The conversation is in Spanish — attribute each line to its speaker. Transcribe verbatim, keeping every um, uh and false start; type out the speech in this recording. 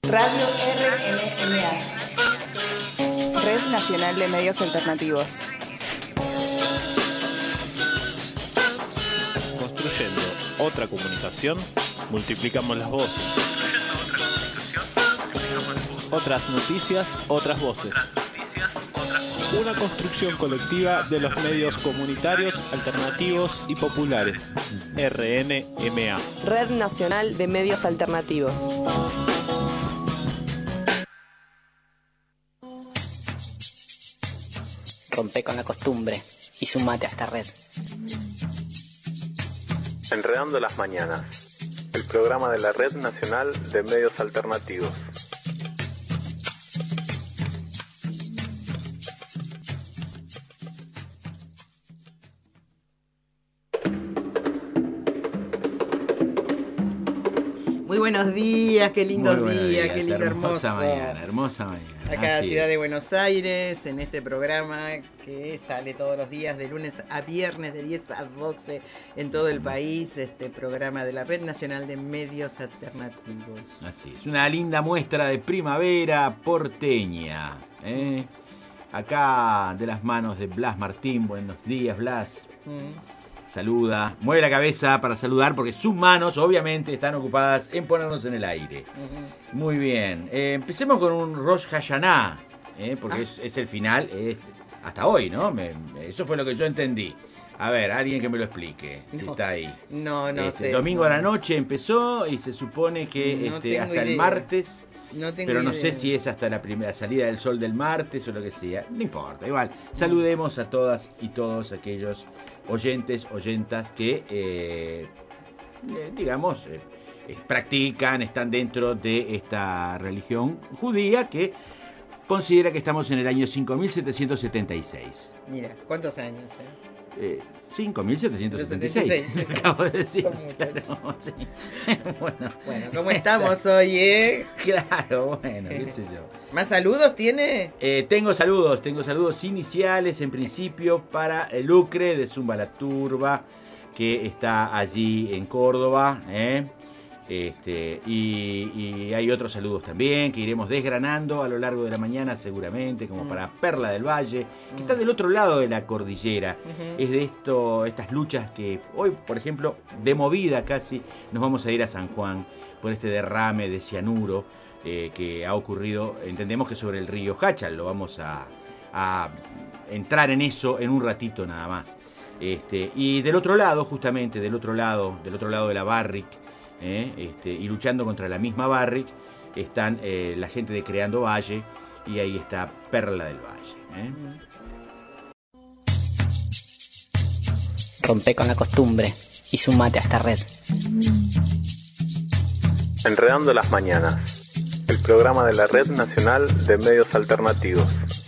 Speaker 1: Radio R N M A.
Speaker 2: Red Nacional de Medios Alternativos.
Speaker 3: Construyendo otra comunicación, multiplicamos las voces.
Speaker 4: Construyendo otra comunicación, multiplicamos las voces.
Speaker 3: Otras noticias, otras voces.
Speaker 4: Otras noticias, otras voces.
Speaker 3: Una construcción colectiva de los medios comunitarios, alternativos y populares. R N M A.
Speaker 5: Red Nacional de Medios Alternativos.
Speaker 6: Rompe con la costumbre y sumate a esta red.
Speaker 7: Enredando las mañanas, el programa de la Red Nacional de Medios Alternativos.
Speaker 8: Muy buenos días, qué lindos
Speaker 9: Muy buenos
Speaker 8: días,
Speaker 9: días,
Speaker 8: qué lindo, hermoso.
Speaker 9: Hermosa mañana, hermosa mañana.
Speaker 8: Acá en la
Speaker 9: Así
Speaker 8: ciudad
Speaker 9: es.
Speaker 8: de Buenos Aires, en este programa que sale todos los días de lunes a viernes de diez a doce en todo el país, este programa de la Red Nacional de Medios Alternativos.
Speaker 9: Así es, una linda muestra de primavera porteña. ¿eh? Acá de las manos de Blas Martín, buenos días Blas.
Speaker 8: Mm.
Speaker 9: Saluda, mueve la cabeza para saludar porque sus manos obviamente están ocupadas en ponernos en el aire.
Speaker 8: Uh-huh.
Speaker 9: Muy bien, eh, empecemos con un Rosh Hashanah, eh, porque
Speaker 8: Ah.
Speaker 9: es, es el final, es hasta hoy, ¿no? Me- eso fue lo que yo entendí. A ver, alguien que me lo explique, si
Speaker 8: No.
Speaker 9: está ahí.
Speaker 8: No, no
Speaker 9: Este,
Speaker 8: sé.
Speaker 9: domingo
Speaker 8: no.
Speaker 9: a la noche empezó y se supone que
Speaker 8: No
Speaker 9: este,
Speaker 8: tengo
Speaker 9: hasta el
Speaker 8: idea.
Speaker 9: martes,
Speaker 8: No tengo
Speaker 9: pero no
Speaker 8: idea.
Speaker 9: sé si es hasta la primera salida del sol del martes o lo que sea. No importa, igual. Saludemos a todas y todos aquellos oyentes, oyentas que, eh, eh, digamos, eh, eh, practican, están dentro de esta religión judía que considera que estamos en el año cinco mil setecientos setenta y seis.
Speaker 8: Mira, ¿cuántos años? Eh?
Speaker 9: Eh, cinco mil setecientos setenta y seis.
Speaker 8: setenta y seis.
Speaker 9: Acabo de decir.
Speaker 8: Son muchos.
Speaker 9: Claro, sí. Bueno,
Speaker 8: Bueno, ¿cómo estamos hoy, eh?
Speaker 9: claro, bueno, qué sé yo.
Speaker 8: ¿Más saludos tiene?
Speaker 9: Eh, tengo saludos, tengo saludos iniciales en principio para el Lucre de Zumba la Turba, que está allí en Córdoba. ¿eh? Este, y, y hay otros saludos también que iremos desgranando a lo largo de la mañana seguramente, como
Speaker 8: Mm.
Speaker 9: para Perla del Valle, que
Speaker 8: Mm.
Speaker 9: está del otro lado de la cordillera.
Speaker 8: Ujú.
Speaker 9: Es de esto, estas luchas que hoy, por ejemplo, de movida casi, nos vamos a ir a San Juan por este derrame de cianuro eh, que ha ocurrido, entendemos que sobre el río Hachal. Lo vamos a, a entrar en eso en un ratito nada más. Este, y del otro lado, justamente, del otro lado, del otro lado de la Barrick, eh, este, y luchando contra la misma Barrick, están eh, la gente de Creando Valle, y ahí está Perla del Valle. ¿eh?
Speaker 6: Rompe con la costumbre y sumate a esta red.
Speaker 7: Enredando las mañanas, el programa de la Red Nacional de Medios Alternativos.